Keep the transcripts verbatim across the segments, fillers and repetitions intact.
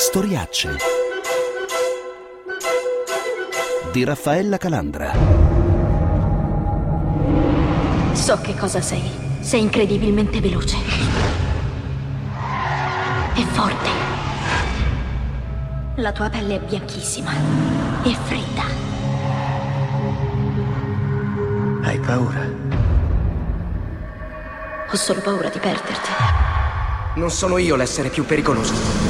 Storiacce di Raffaella Calandra. So che cosa sei. Sei incredibilmente veloce e forte. La tua pelle è bianchissima e fredda. Hai paura? Ho solo paura di perderti. Non sono io l'essere più pericoloso.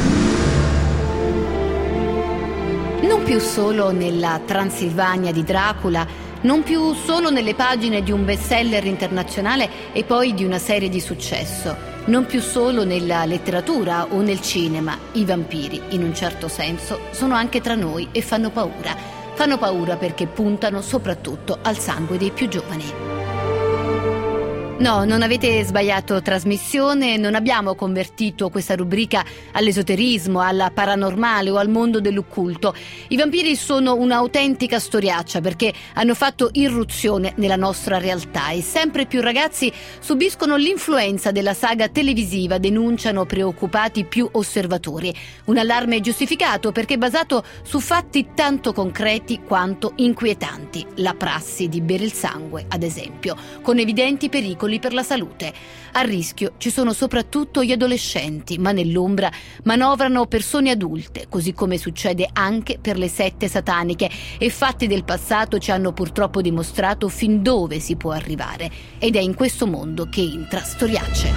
Non più solo nella Transilvania di Dracula, non più solo nelle pagine di un bestseller internazionale e poi di una serie di successo, non più solo nella letteratura o nel cinema. I vampiri, in un certo senso, sono anche tra noi e fanno paura. Fanno paura perché puntano soprattutto al sangue dei più giovani. No, non avete sbagliato trasmissione, non abbiamo convertito questa rubrica all'esoterismo, alla paranormale o al mondo dell'occulto. I vampiri sono un'autentica storiaccia perché hanno fatto irruzione nella nostra realtà e sempre più ragazzi subiscono l'influenza della saga televisiva, denunciano preoccupati più osservatori. Un allarme giustificato perché è basato su fatti tanto concreti quanto inquietanti. La prassi di bere il sangue, ad esempio, con evidenti pericoli per la salute. A rischio ci sono soprattutto gli adolescenti, ma nell'ombra manovrano persone adulte, così come succede anche per le sette sataniche, e fatti del passato ci hanno purtroppo dimostrato fin dove si può arrivare. Ed è in questo mondo che entra Storiacce.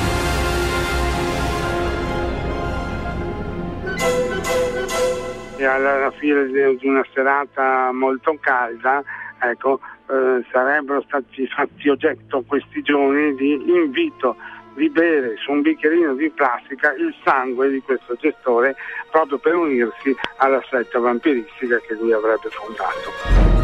E alla fine di una serata molto calda, ecco, eh, sarebbero stati fatti oggetto questi giorni di invito di bere su un bicchierino di plastica il sangue di questo gestore, proprio per unirsi alla setta vampiristica che lui avrebbe fondato.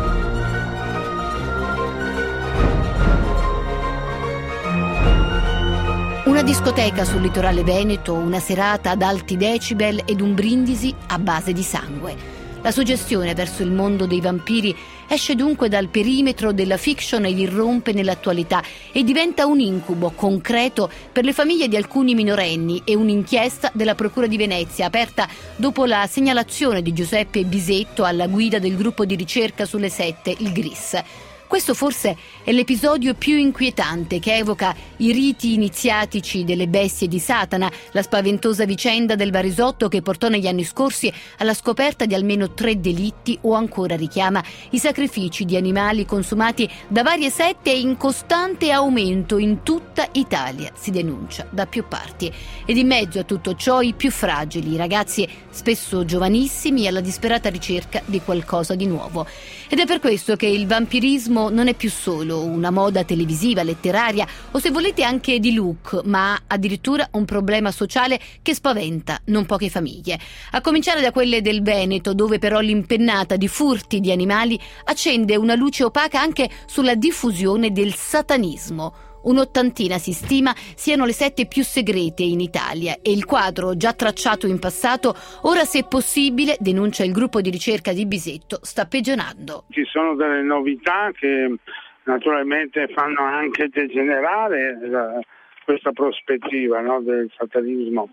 Una discoteca sul litorale veneto, una serata ad alti decibel ed un brindisi a base di sangue. La suggestione verso il mondo dei vampiri esce dunque dal perimetro della fiction e irrompe nell'attualità e diventa un incubo concreto per le famiglie di alcuni minorenni e un'inchiesta della Procura di Venezia aperta dopo la segnalazione di Giuseppe Bisetto alla guida del gruppo di ricerca sulle sette, il G R I S. Questo forse è l'episodio più inquietante che evoca i riti iniziatici delle bestie di Satana, la spaventosa vicenda del Varisotto che portò negli anni scorsi alla scoperta di almeno tre delitti o ancora richiama i sacrifici di animali consumati da varie sette in costante aumento in tutta Italia, si denuncia da più parti. Ed in mezzo a tutto ciò i più fragili, i ragazzi spesso giovanissimi alla disperata ricerca di qualcosa di nuovo. Ed è per questo che il vampirismo non è più solo una moda televisiva, letteraria o se volete anche di look, ma addirittura un problema sociale che spaventa non poche famiglie. A cominciare da quelle del Veneto, dove però l'impennata di furti di animali accende una luce opaca anche sulla diffusione del satanismo. Un'ottantina si stima siano le sette più segrete in Italia e il quadro già tracciato in passato ora, se possibile, denuncia il gruppo di ricerca di Bisetto, sta peggiorando. Ci sono delle novità che naturalmente fanno anche degenerare la, questa prospettiva, no, del satanismo,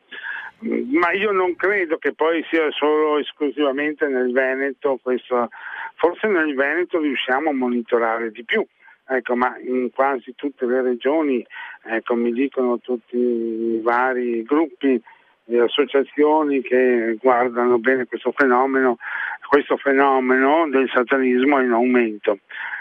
ma io non credo che poi sia solo esclusivamente nel Veneto. Questo, forse nel Veneto riusciamo a monitorare di più. Ecco, ma in quasi tutte le regioni, ecco, mi dicono tutti i vari gruppi e associazioni che guardano bene questo fenomeno, questo fenomeno del satanismo è in aumento.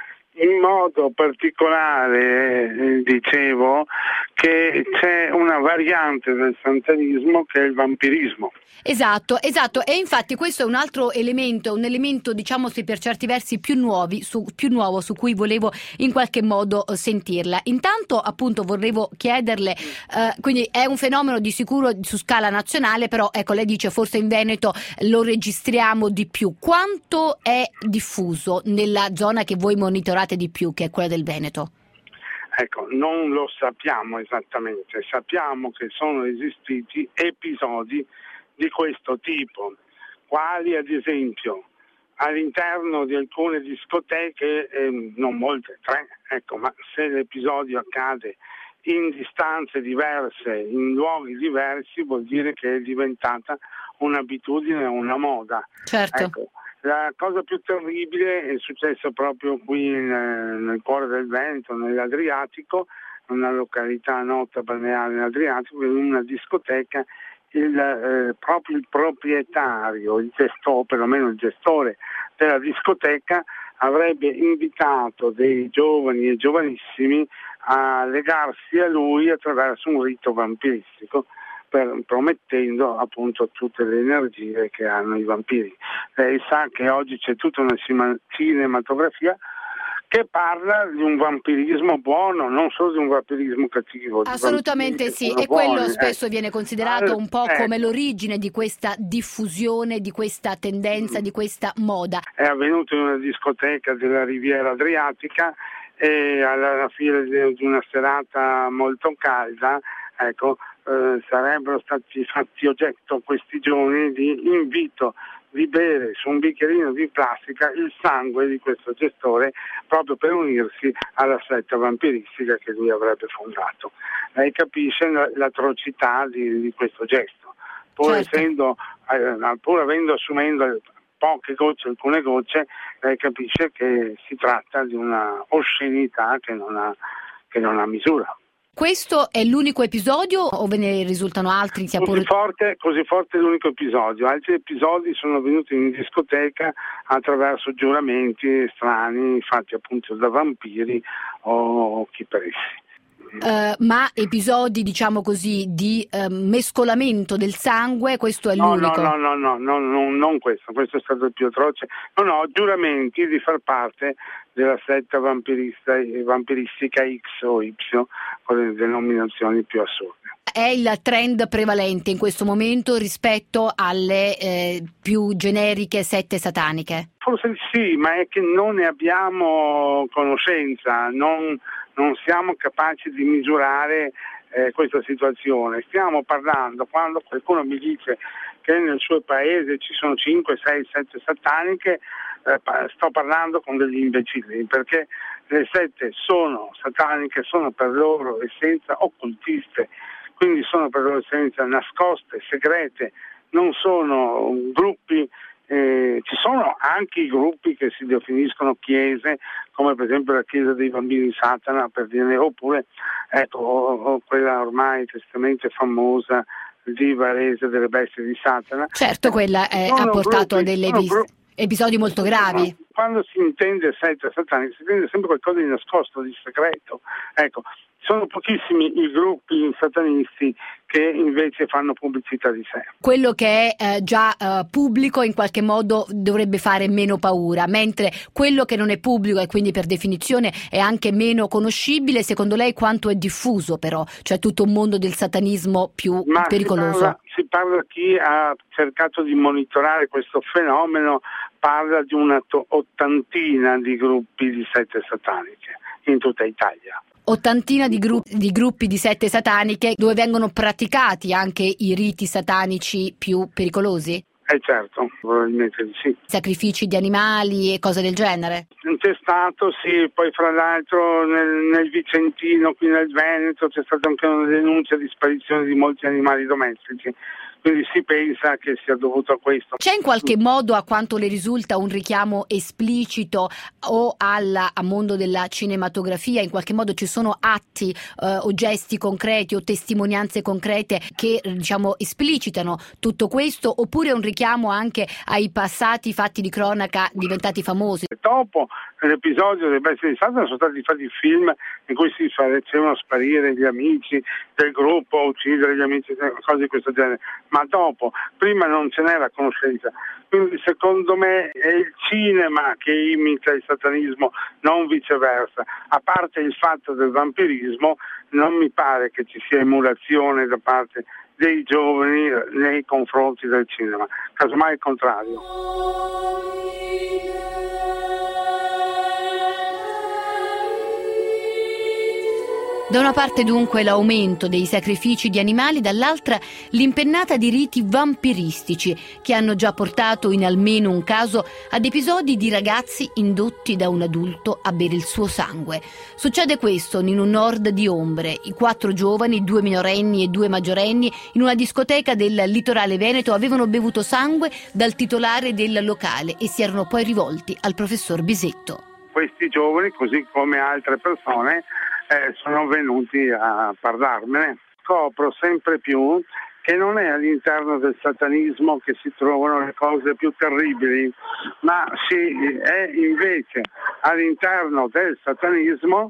In modo particolare eh, dicevo che c'è una variante del satanismo che è il vampirismo. Esatto, esatto, e infatti questo è un altro elemento, un elemento diciamo sì, per certi versi più nuovi, su, più nuovo su cui volevo in qualche modo sentirla. Intanto appunto volevo chiederle, eh, quindi è un fenomeno di sicuro su scala nazionale, però ecco lei dice forse in Veneto lo registriamo di più. Quanto è diffuso nella zona che voi monitorate di più, che è quella del Veneto? Ecco, non lo sappiamo esattamente, sappiamo che sono esistiti episodi di questo tipo, quali ad esempio all'interno di alcune discoteche, eh, non molte, tre, ecco, ma se l'episodio accade in distanze diverse, in luoghi diversi, vuol dire che è diventata un'abitudine, una moda. Certo. Ecco, la cosa più terribile è successa proprio qui nel, nel cuore del Veneto, nell'Adriatico, una località nota balneare nell'Adriatico, in una discoteca. Il, eh, proprio il proprietario, il gestore, o perlomeno il gestore della discoteca, avrebbe invitato dei giovani e giovanissimi a legarsi a lui attraverso un rito vampiristico, per, promettendo appunto tutte le energie che hanno i vampiri. Lei sa che oggi c'è tutta una cinematografia che parla di un vampirismo buono, non solo di un vampirismo cattivo. Assolutamente sì, e buoni, quello eh. spesso viene considerato un po' eh. come l'origine di questa diffusione, di questa tendenza, di questa moda. È avvenuto in una discoteca della Riviera Adriatica e alla fine di una serata molto calda, ecco, eh, sarebbero stati fatti oggetto questi giorni di invito di bere su un bicchierino di plastica il sangue di questo gestore proprio per unirsi alla setta vampiristica che lui avrebbe fondato. Lei capisce l'atrocità di, di questo gesto, pur, certo. essendo, eh, pur avendo assumendo poche gocce, alcune gocce, lei capisce che si tratta di una oscenità che non ha, che non ha misura. Questo è l'unico episodio o ve ne risultano altri? Così, pure... forte, così forte è l'unico episodio. Altri episodi sono avvenuti in discoteca attraverso giuramenti strani fatti appunto da vampiri o chi per essi. Uh, ma episodi, diciamo così, di uh, mescolamento del sangue, questo è no, l'unico? No, no, no, no, no, non questo, questo è stato il più atroce. No, no, giuramenti di far parte della setta vampirista, vampiristica X o Y, con le denominazioni più assurde. È il trend prevalente in questo momento rispetto alle eh, più generiche sette sataniche? Forse sì, ma è che non ne abbiamo conoscenza, non, non siamo capaci di misurare eh, questa situazione. Stiamo parlando, quando qualcuno mi dice che nel suo paese ci sono cinque, sei, sette sataniche, eh, sto parlando con degli imbecilli, perché le sette sono sataniche, sono per loro essenza occultiste, quindi sono per loro essenza nascoste, segrete, non sono gruppi. Eh, ci sono anche i gruppi che si definiscono chiese, come per esempio la chiesa dei bambini di Satana, per dire, oppure ecco, o, o quella ormai tristemente famosa di Varese delle bestie di Satana. Certo, quella eh, ha portato gruppi, delle vis- gruppi, episodi molto gravi. Quando si intende setta satanica si intende sempre qualcosa di nascosto, di segreto. Ecco, sono pochissimi i gruppi satanisti che invece fanno pubblicità di sé. Quello che è eh, già eh, pubblico in qualche modo dovrebbe fare meno paura, mentre quello che non è pubblico e quindi per definizione è anche meno conoscibile, secondo lei quanto è diffuso però? Cioè tutto un mondo del satanismo più Ma pericoloso? Si parla, si parla, chi ha cercato di monitorare questo fenomeno parla di una to- ottantina di gruppi di sette sataniche in tutta Italia. Ottantina di, gru- di gruppi di sette sataniche dove vengono praticati anche i riti satanici più pericolosi? Eh certo, probabilmente sì. Sacrifici di animali e cose del genere? C'è stato, sì, poi fra l'altro nel, nel Vicentino, qui nel Veneto, c'è stata anche una denuncia di sparizione di molti animali domestici. Quindi si pensa che sia dovuto a questo. C'è in qualche modo, a quanto le risulta, un richiamo esplicito o al mondo della cinematografia? In qualche modo ci sono atti eh, o gesti concreti o testimonianze concrete che diciamo esplicitano tutto questo, oppure un richiamo anche ai passati fatti di cronaca diventati famosi? Dopo l'episodio dei bestie di Satana sono stati fatti film in cui si facevano sparire gli amici del gruppo, uccidere gli amici, cose di questo genere. Ma dopo, prima non ce n'era conoscenza, quindi secondo me è il cinema che imita il satanismo, non viceversa. A parte il fatto del vampirismo, non mi pare che ci sia emulazione da parte dei giovani nei confronti del cinema, casomai il contrario. Da una parte dunque l'aumento dei sacrifici di animali, dall'altra l'impennata di riti vampiristici che hanno già portato in almeno un caso ad episodi di ragazzi indotti da un adulto a bere il suo sangue. Succede questo in un nord di ombre. I quattro giovani, due minorenni e due maggiorenni, in una discoteca del litorale veneto avevano bevuto sangue dal titolare del locale e si erano poi rivolti al professor Bisetto. Questi giovani, così come altre persone, Eh, sono venuti a parlarmene. Scopro sempre più che non è all'interno del satanismo che si trovano le cose più terribili, ma si è invece all'interno del satanismo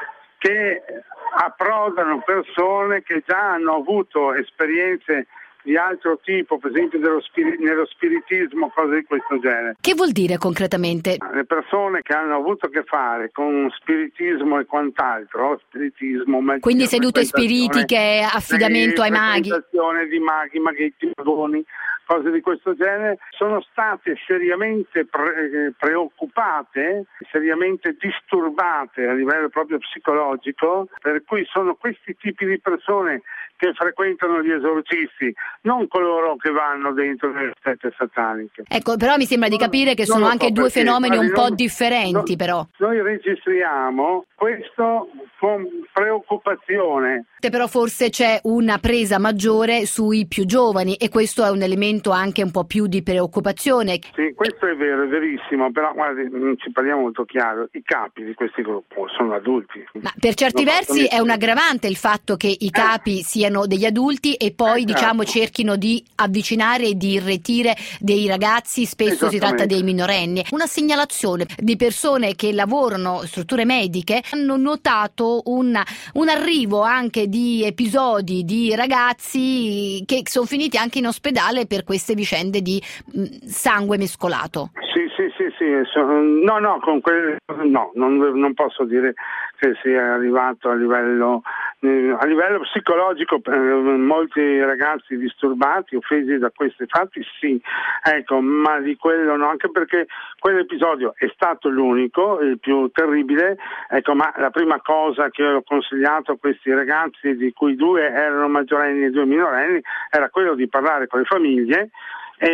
che approdano persone che già hanno avuto esperienze di altro tipo, per esempio dello spiri- nello spiritismo, cose di questo genere. Che vuol dire concretamente? Le persone che hanno avuto a che fare con spiritismo e quant'altro, spiritismo, magia, quindi sedute spiritiche, affidamento ai maghi, di maghi, maghetti, magoni, cose di questo genere, sono state seriamente pre- preoccupate, seriamente disturbate a livello proprio psicologico, per cui sono questi tipi di persone che frequentano gli esorcisti, non coloro che vanno dentro le sette sataniche. Ecco, però mi sembra di capire che sono anche so due perché, fenomeni un po' non, differenti, non, però. Noi registriamo questo con preoccupazione. Però forse c'è una presa maggiore sui più giovani e questo è un elemento anche un po' più di preoccupazione. Sì, questo è vero, è verissimo, però guardi, ci parliamo molto chiaro, i capi di questi gruppi sono adulti. Ma per certi non versi è un aggravante il fatto che i capi eh. siano degli adulti e poi eh, diciamo certo. cerchino di avvicinare e di irretire dei ragazzi, spesso si tratta dei minorenni. Una segnalazione di persone che lavorano in strutture mediche hanno notato un, un arrivo anche di episodi di ragazzi che sono finiti anche in ospedale per queste vicende di mh, sangue mescolato. Sì, sì, sì, sì. No, no, con que- no, non, non posso dire che sia arrivato a livello eh, a livello psicologico, eh, molti ragazzi disturbati, offesi da questi fatti, sì, ecco, ma di quello no, anche perché quell'episodio è stato l'unico, il più terribile, ecco, ma la prima cosa che ho consigliato a questi ragazzi, di cui due erano maggiorenni e due minorenni, era quello di parlare con le famiglie e,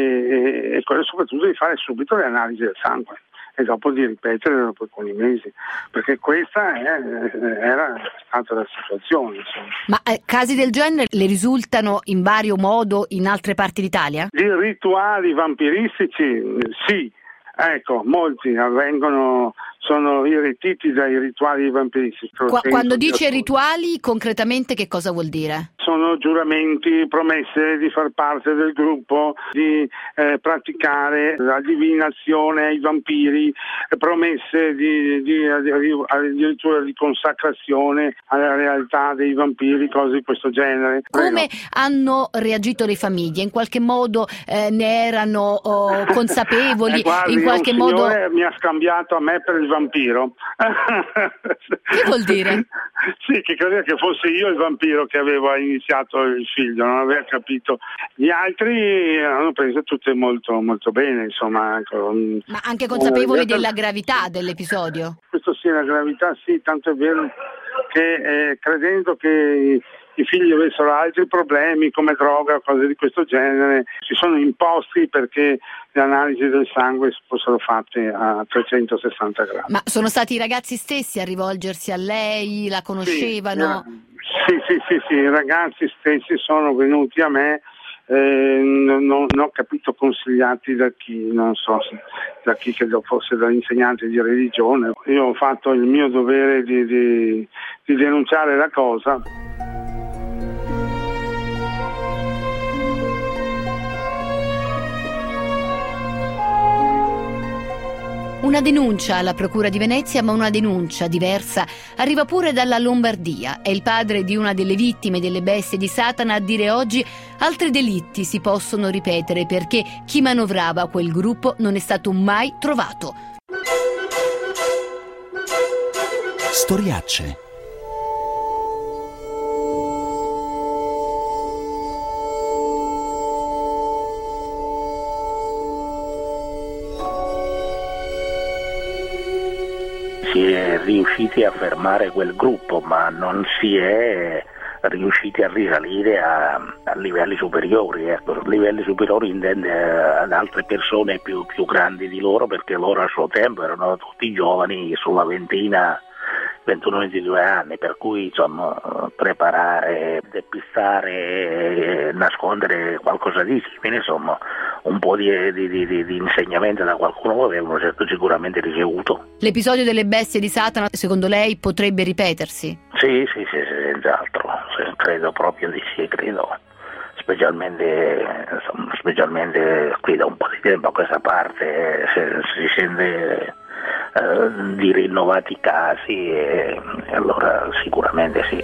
e, e quello soprattutto di fare subito le analisi del sangue e dopo di ripetere dopo alcuni mesi, perché questa è, era stata la situazione. Insomma. Ma eh, casi del genere le risultano in vario modo in altre parti d'Italia? Di rituali vampiristici sì, ecco, molti avvengono, sono irretiti dai rituali vampiristici. Qua, quando dice rituali, concretamente che cosa vuol dire? Sono giuramenti, promesse di far parte del gruppo, di eh, praticare la divinazione ai vampiri, promesse di, di, di, addirittura di consacrazione alla realtà dei vampiri, cose di questo genere. Come Prego. hanno reagito le famiglie? In qualche modo eh, ne erano oh, consapevoli? eh, guardi, in qualche un modo mi ha scambiato a me per il vampiro. Che vuol dire? Sì, che credeva che fosse io il vampiro che avevo iniziato il figlio, non aveva capito. Gli altri hanno preso tutte molto molto bene, insomma. Ecco. Ma anche consapevoli della gravità dell'episodio? Questo sì, la gravità sì, tanto è vero che eh, credendo che i figli avessero altri problemi come droga, cose di questo genere, si sono imposti perché le analisi del sangue fossero fatte a trecentosessanta gradi. Ma sono stati i ragazzi stessi a rivolgersi a lei? La conoscevano? Sì, sì, sì, sì, i ragazzi stessi sono venuti a me, eh, non, non ho capito consigliati da chi, non so se da chi che fosse da insegnante di religione. Io ho fatto il mio dovere di, di, di denunciare la cosa. Una denuncia alla Procura di Venezia, ma una denuncia diversa arriva pure dalla Lombardia. È il padre di una delle vittime delle bestie di Satana a dire oggi: altri delitti si possono ripetere perché chi manovrava quel gruppo non è stato mai trovato. Storiacce. Si è è riusciti a fermare quel gruppo, ma non si è riusciti a risalire a, a livelli superiori, ecco. Livelli superiori intende ad altre persone più, più grandi di loro, perché loro a suo tempo erano tutti giovani, sulla ventina, ventuno ventidue anni, per cui insomma preparare, depistare, nascondere qualcosa di simile, insomma un po' di, di, di, di insegnamento da qualcuno lo avevano certo sicuramente ricevuto. L'episodio delle bestie di Satana, secondo lei, potrebbe ripetersi? Sì, sì, sì, sì, senz'altro, sì, credo proprio di sì, credo, specialmente, insomma, specialmente qui da un po' di tempo a questa parte se, si sente eh, di rinnovati casi e, e allora sicuramente sì.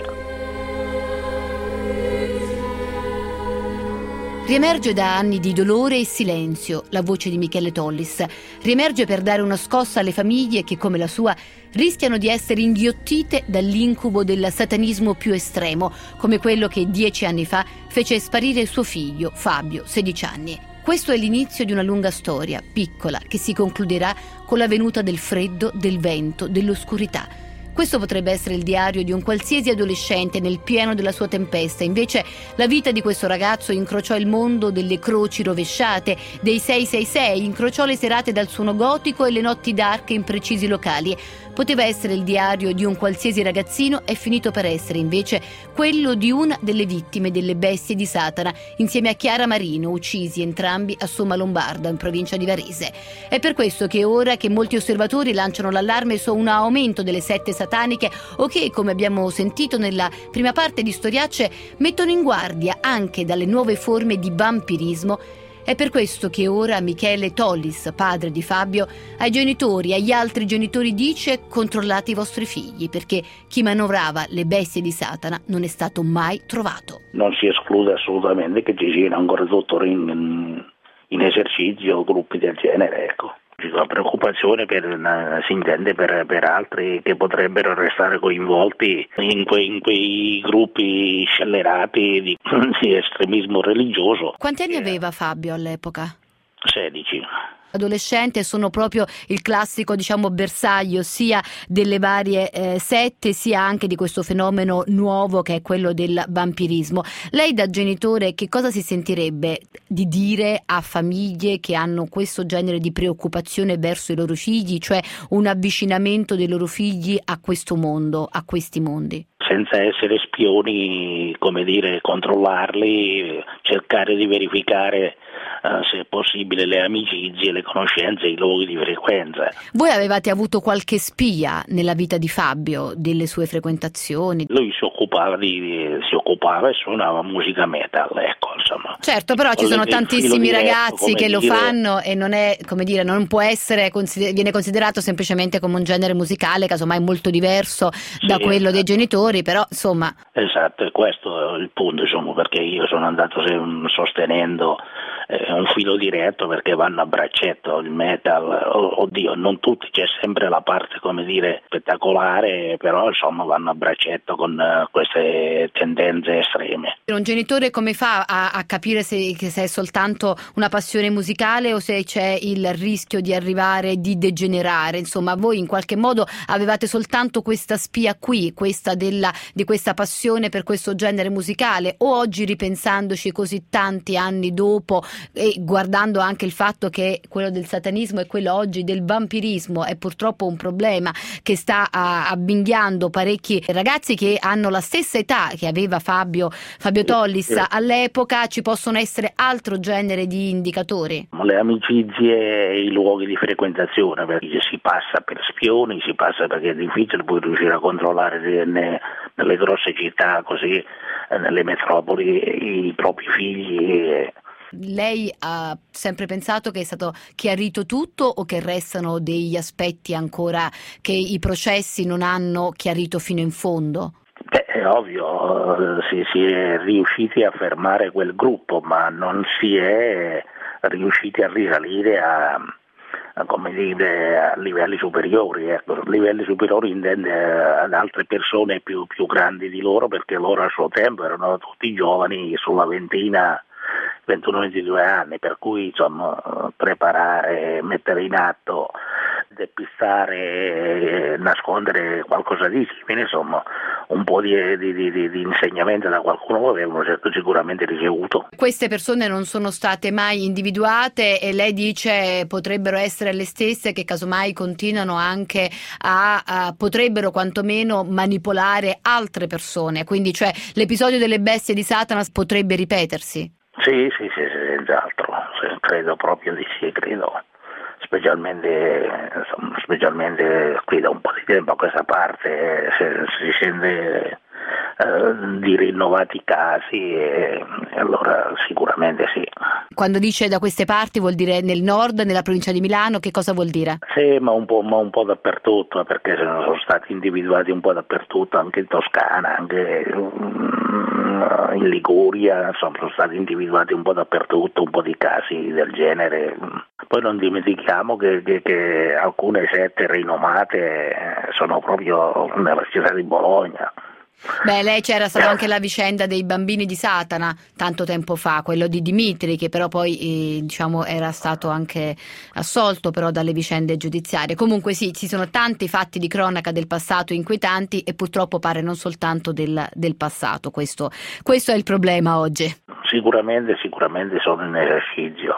Riemerge da anni di dolore e silenzio la voce di Michele Tollis. Riemerge per dare una scossa alle famiglie che, come la sua, rischiano di essere inghiottite dall'incubo del satanismo più estremo, come quello che dieci anni fa fece sparire suo figlio, Fabio, sedici anni. Questo è l'inizio di una lunga storia, piccola, che si concluderà con la venuta del freddo, del vento, dell'oscurità. Questo potrebbe essere il diario di un qualsiasi adolescente nel pieno della sua tempesta. Invece la vita di questo ragazzo incrociò il mondo delle croci rovesciate, dei sei sei sei, incrociò le serate dal suono gotico e le notti dark in precisi locali. Poteva essere il diario di un qualsiasi ragazzino, è finito per essere invece quello di una delle vittime delle bestie di Satana, insieme a Chiara Marino, uccisi entrambi a Somma Lombarda, in provincia di Varese. È per questo che ora che molti osservatori lanciano l'allarme su un aumento delle sette sataniche o che, come abbiamo sentito nella prima parte di Storiacce, mettono in guardia anche dalle nuove forme di vampirismo, è per questo che ora Michele Tollis, padre di Fabio, ai genitori e agli altri genitori dice: controllate i vostri figli, perché chi manovrava le bestie di Satana non è stato mai trovato. Non si esclude assolutamente che ci siano ancora tuttora in, in esercizio gruppi del genere, ecco. La preoccupazione per, si intende per, per altri che potrebbero restare coinvolti in quei, in quei gruppi scellerati di, di estremismo religioso. Quanti anni aveva Fabio all'epoca? sedici. Adolescente, sono proprio il classico, diciamo, bersaglio sia delle varie eh, sette sia anche di questo fenomeno nuovo che è quello del vampirismo. Lei da genitore che cosa si sentirebbe di dire a famiglie che hanno questo genere di preoccupazione verso i loro figli, cioè un avvicinamento dei loro figli a questo mondo, a questi mondi? Senza essere spioni, come dire, controllarli, cercare di verificare Uh, se è possibile le amicizie, le conoscenze, i luoghi di frequenza. Voi avevate avuto qualche spia nella vita di Fabio, delle sue frequentazioni? Lui si occupava di si occupava e suonava musica metal, ecco, insomma. Certo, però ci sono tantissimi ragazzi che lo dire... fanno e non è, come dire, non può essere consider- viene considerato semplicemente come un genere musicale, casomai molto diverso sì, da quello esatto. dei genitori, però insomma. Esatto, e questo è il punto, insomma, perché io sono andato sostenendo eh, un filo diretto, perché vanno a braccetto il metal, oddio, non tutti, c'è sempre la parte, come dire, spettacolare, però insomma vanno a braccetto con uh, queste tendenze estreme. Un genitore come fa a, a capire se, se è soltanto una passione musicale o se c'è il rischio di arrivare, di degenerare? Insomma, voi in qualche modo avevate soltanto questa spia qui, questa della, di questa passione per questo genere musicale, o oggi, ripensandoci così tanti anni dopo e guardando anche il fatto che quello del satanismo e quello oggi del vampirismo è purtroppo un problema che sta avvinghiando parecchi ragazzi che hanno la stessa età che aveva Fabio Fabio Tollis all'epoca, ci possono essere altro genere di indicatori? Le amicizie e i luoghi di frequentazione, perché si passa per spioni, si passa perché è difficile poi riuscire a controllare nelle, nelle grosse città, così nelle metropoli, i propri figli. Lei ha sempre pensato che è stato chiarito tutto o che restano degli aspetti ancora che i processi non hanno chiarito fino in fondo? Beh, è ovvio, si, si è riusciti a fermare quel gruppo, ma non si è riusciti a risalire a, a, come dire, a livelli superiori. Ecco, livelli superiori intende ad altre persone più, più grandi di loro, perché loro a suo tempo erano tutti giovani, sulla ventina, ventuno ventidue anni, per cui insomma preparare, mettere in atto depistare e nascondere qualcosa di simile, insomma un po' di, di, di, di insegnamento da qualcuno avevano certo sicuramente ricevuto. Queste persone non sono state mai individuate e lei dice potrebbero essere le stesse che casomai continuano anche a, a potrebbero quantomeno manipolare altre persone, quindi cioè l'episodio delle bestie di Satana potrebbe ripetersi? Sì, sì, sì, sì, senz'altro, credo proprio di sì, credo. Specialmente, insomma, specialmente qui da un po' di tempo a questa parte se, si sente eh, di rinnovati casi e, e allora sicuramente sì. Quando dice da queste parti vuol dire nel nord, nella provincia di Milano, che cosa vuol dire? Sì, ma un po', ma un po' dappertutto, perché sono stati individuati un po' dappertutto, anche in Toscana, anche in Liguria, insomma sono stati individuati un po' dappertutto, un po' di casi del genere. Poi non dimentichiamo che, che, che alcune sette rinomate sono proprio nella città di Bologna. Beh, lei c'era stata anche la vicenda dei bambini di Satana tanto tempo fa, quello di Dimitri, che però poi eh, diciamo era stato anche assolto però dalle vicende giudiziarie. Comunque sì, ci sono tanti fatti di cronaca del passato inquietanti e purtroppo pare non soltanto del, del passato, questo, questo è il problema oggi. Sicuramente, sicuramente sono in esercizio.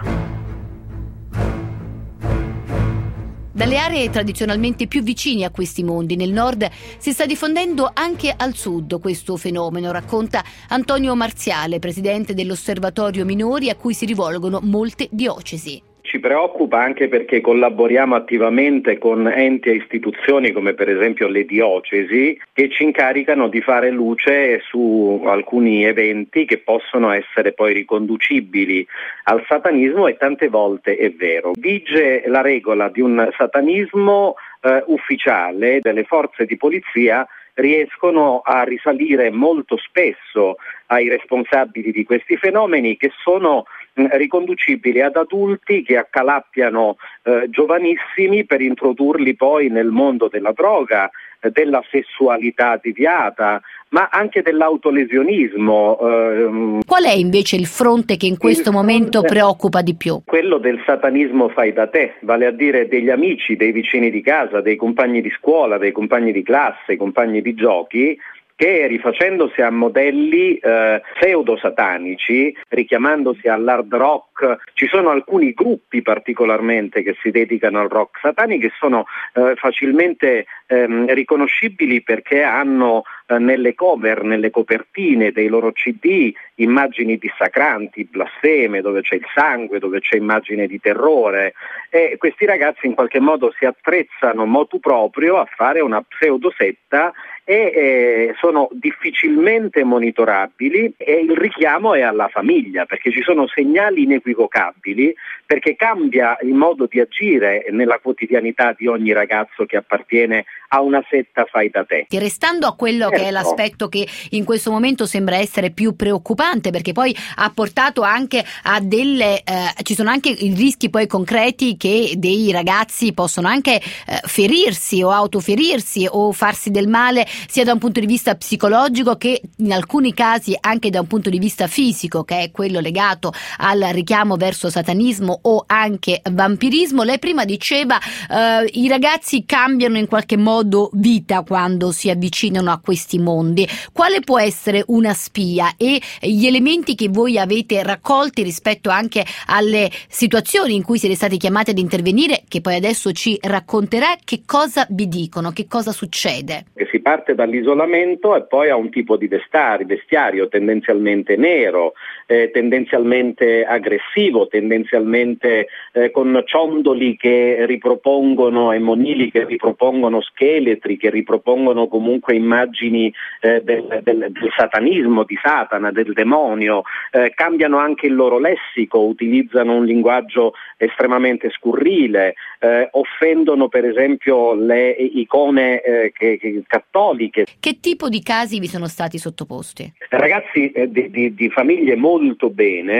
Dalle aree tradizionalmente più vicine a questi mondi, nel nord, si sta diffondendo anche al sud questo fenomeno, racconta Antonio Marziale, presidente dell'Osservatorio Minori, a cui si rivolgono molte diocesi. Ci preoccupa anche perché collaboriamo attivamente con enti e istituzioni come per esempio le diocesi che ci incaricano di fare luce su alcuni eventi che possono essere poi riconducibili al satanismo e tante volte è vero. Vige la regola di un satanismo eh, ufficiale delle forze di polizia riescono a risalire molto spesso ai responsabili di questi fenomeni che sono mh, riconducibili ad adulti che accalappiano eh, giovanissimi per introdurli poi nel mondo della droga, eh, della sessualità deviata, ma anche dell'autolesionismo. Ehm. Qual è invece il fronte che in questo momento preoccupa di più? Quello del satanismo fai da te, vale a dire degli amici, dei vicini di casa, dei compagni di scuola, dei compagni di classe, compagni di giochi, che rifacendosi a modelli eh, pseudo-satanici, richiamandosi all'hard rock, ci sono alcuni gruppi particolarmente che si dedicano al rock satanico che sono eh, facilmente ehm, riconoscibili perché hanno eh, nelle cover, nelle copertine dei loro C D immagini dissacranti, blasfeme, dove c'è il sangue, dove c'è immagine di terrore, e questi ragazzi in qualche modo si attrezzano motu proprio a fare una pseudosetta e eh, sono difficilmente monitorabili e il richiamo è alla famiglia perché ci sono segnali inequivocabili, perché cambia il modo di agire nella quotidianità di ogni ragazzo che appartiene a una setta fai da te. Restando a quello certo. che è l'aspetto che in questo momento sembra essere più preoccupante, perché poi ha portato anche a delle eh, ci sono anche i rischi poi concreti che dei ragazzi possono anche eh, ferirsi o autoferirsi o farsi del male sia da un punto di vista psicologico che in alcuni casi anche da un punto di vista fisico, che è quello legato al richiamo verso satanismo o anche vampirismo. Lei prima diceva eh, i ragazzi cambiano in qualche modo vita quando si avvicinano a questi mondi. Quale può essere una spia e gli elementi che voi avete raccolti rispetto anche alle situazioni in cui siete stati chiamati ad intervenire, che poi adesso ci racconterà, che cosa vi dicono, che cosa succede? Che si parte dall'isolamento e poi a un tipo di vestari, vestiario tendenzialmente nero, eh, tendenzialmente aggressivo, tendenzialmente eh, con ciondoli che ripropongono e monili che ripropongono scheletri, che ripropongono comunque immagini eh, del, del, del satanismo, di Satana, del demonio, eh, cambiano anche il loro lessico, utilizzano un linguaggio estremamente scurrile, eh, offendono per esempio le icone eh, che, che, cattoliche. Che tipo di casi vi sono stati sottoposti? Ragazzi eh, di, di, di famiglie molto bene,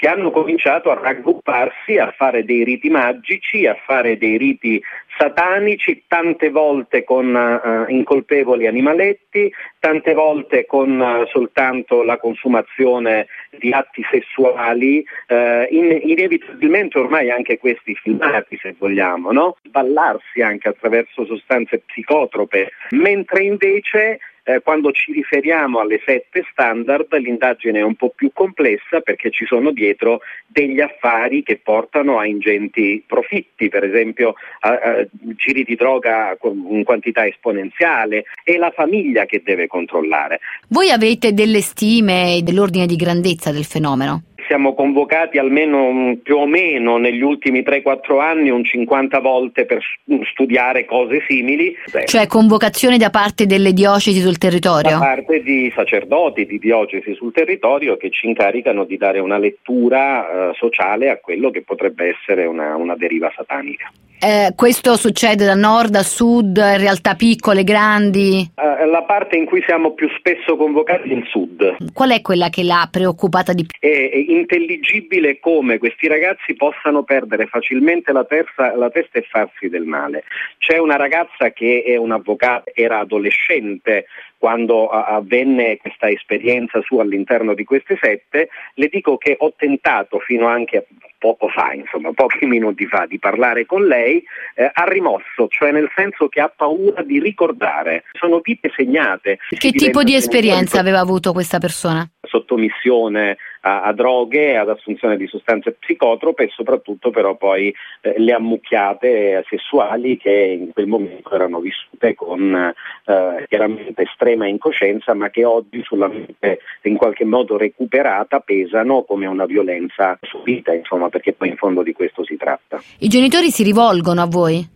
che hanno cominciato a raggrupparsi, a fare dei riti magici, a fare dei riti satanici, tante volte con uh, incolpevoli animaletti, tante volte con uh, soltanto la consumazione di atti sessuali, uh, in, inevitabilmente ormai anche questi filmati, se vogliamo, no? Ballarsi anche attraverso sostanze psicotrope, mentre invece Eh, quando ci riferiamo alle sette standard l'indagine è un po' più complessa, perché ci sono dietro degli affari che portano a ingenti profitti, per esempio a, a giri di droga in quantità esponenziale, è la famiglia che deve controllare. Voi avete delle stime dell'ordine di grandezza del fenomeno? Siamo convocati almeno più o meno negli ultimi tre quattro anni un cinquanta volte per studiare cose simili. Cioè convocazioni da parte delle diocesi sul territorio? Da parte di sacerdoti, di diocesi sul territorio, che ci incaricano di dare una lettura eh, sociale a quello che potrebbe essere una, una deriva satanica. Eh, questo succede da nord a sud, in realtà piccole, grandi? Eh, la parte in cui siamo più spesso convocati è il sud. Qual è quella che l'ha preoccupata di più? È, è intelligibile come questi ragazzi possano perdere facilmente la, terza, la testa e farsi del male. C'è una ragazza che è un avvocato, era adolescente quando avvenne questa esperienza su all'interno di queste sette. Le dico che ho tentato fino anche a poco fa, insomma pochi minuti fa, di parlare con lei eh, a rimosso, cioè nel senso che ha paura di ricordare. Sono vite segnate. Che tipo di esperienza aveva avuto questa persona? Sottomissione a, a droghe, ad assunzione di sostanze psicotrope e soprattutto però poi eh, le ammucchiate sessuali che in quel momento erano vissute con eh, chiaramente estrema incoscienza, ma che oggi sulla mente in qualche modo recuperata pesano come una violenza subita, insomma, perché poi in fondo di questo si tratta. I genitori si rivolgono a voi?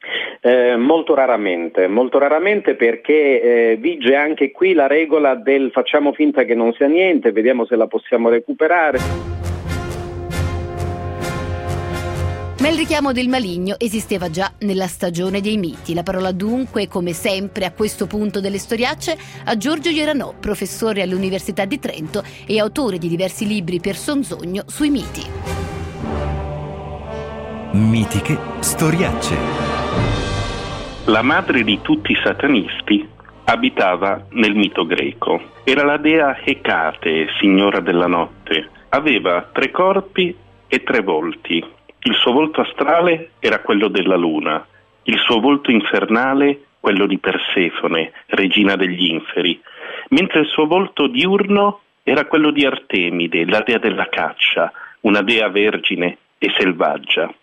Eh, molto raramente, molto raramente perché eh, vige anche qui la regola del facciamo finta che non sia niente, vediamo se la possiamo recuperare. Ma il richiamo del maligno esisteva già nella stagione dei miti. La parola dunque, come sempre a questo punto delle storiacce, a Giorgio Ieranò, professore all'Università di Trento e autore di diversi libri per Sonzogno sui miti. Mitiche storiacce. La madre di tutti i satanisti abitava nel mito greco. Era la dea Ecate, signora della notte. Aveva tre corpi e tre volti. Il suo volto astrale era quello della luna, il suo volto infernale quello di Persefone, regina degli inferi, mentre il suo volto diurno era quello di Artemide, la dea della caccia, una dea vergine e selvaggia.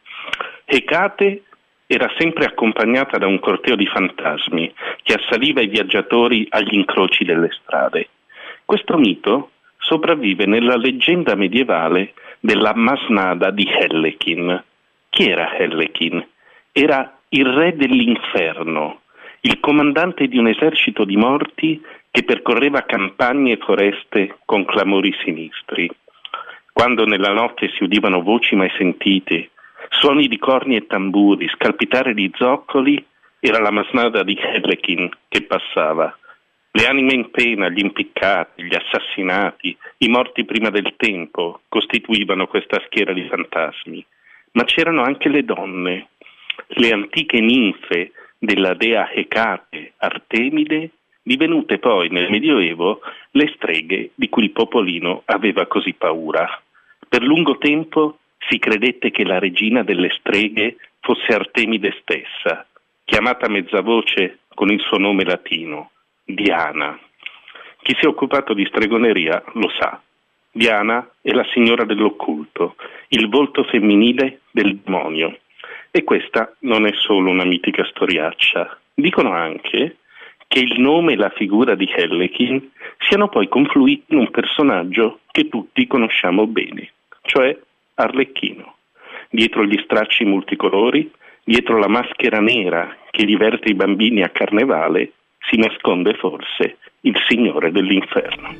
Ecate era sempre accompagnata da un corteo di fantasmi che assaliva i viaggiatori agli incroci delle strade. Questo mito sopravvive nella leggenda medievale della masnada di Hellekin. Chi era Hellekin? Era il re dell'inferno, il comandante di un esercito di morti che percorreva campagne e foreste con clamori sinistri. Quando nella notte si udivano voci mai sentite, suoni di corni e tamburi, scalpitare di zoccoli, era la masnada di Hellekin che passava. Le anime in pena, gli impiccati, gli assassinati, i morti prima del tempo costituivano questa schiera di fantasmi. Ma c'erano anche le donne, le antiche ninfe della dea Ecate, Artemide, divenute poi nel Medioevo le streghe di cui il popolino aveva così paura. Per lungo tempo si credette che la regina delle streghe fosse Artemide stessa, chiamata a mezza voce con il suo nome latino, Diana. Chi si è occupato di stregoneria lo sa. Diana è la signora dell'occulto, il volto femminile del demonio. E questa non è solo una mitica storiaccia. Dicono anche che il nome e la figura di Hellekin siano poi confluiti in un personaggio che tutti conosciamo bene, cioè Arlecchino. Dietro gli stracci multicolori, dietro la maschera nera che diverte i bambini a carnevale, si nasconde forse il Signore dell'Inferno.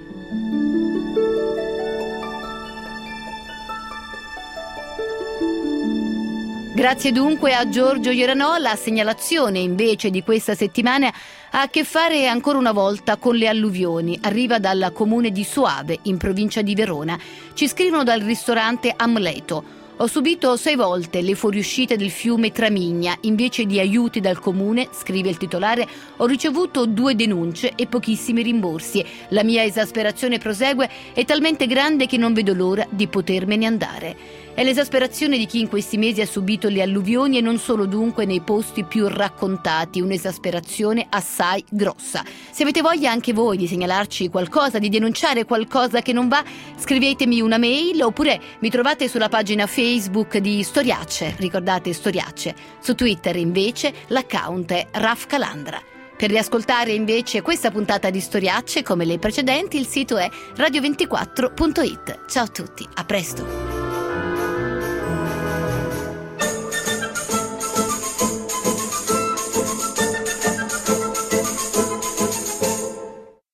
Grazie dunque a Giorgio Ioranò. La segnalazione invece di questa settimana ha a che fare ancora una volta con le alluvioni. Arriva dal comune di Soave, in provincia di Verona. Ci scrivono dal ristorante Amleto. Ho subito sei volte le fuoriuscite del fiume Tramigna. Invece di aiuti dal comune, scrive il titolare, ho ricevuto due denunce e pochissimi rimborsi. La mia esasperazione, prosegue, è talmente grande che non vedo l'ora di potermene andare. È l'esasperazione di chi in questi mesi ha subito le alluvioni e non solo dunque nei posti più raccontati, un'esasperazione assai grossa. Se avete voglia anche voi di segnalarci qualcosa, di denunciare qualcosa che non va, scrivetemi una mail oppure mi trovate sulla pagina Facebook di Storiacce, ricordate Storiacce. Su Twitter invece l'account è Raf Calandra. Per riascoltare invece questa puntata di Storiacce come le precedenti, il sito è radio ventiquattro punto it. Ciao a tutti, a presto.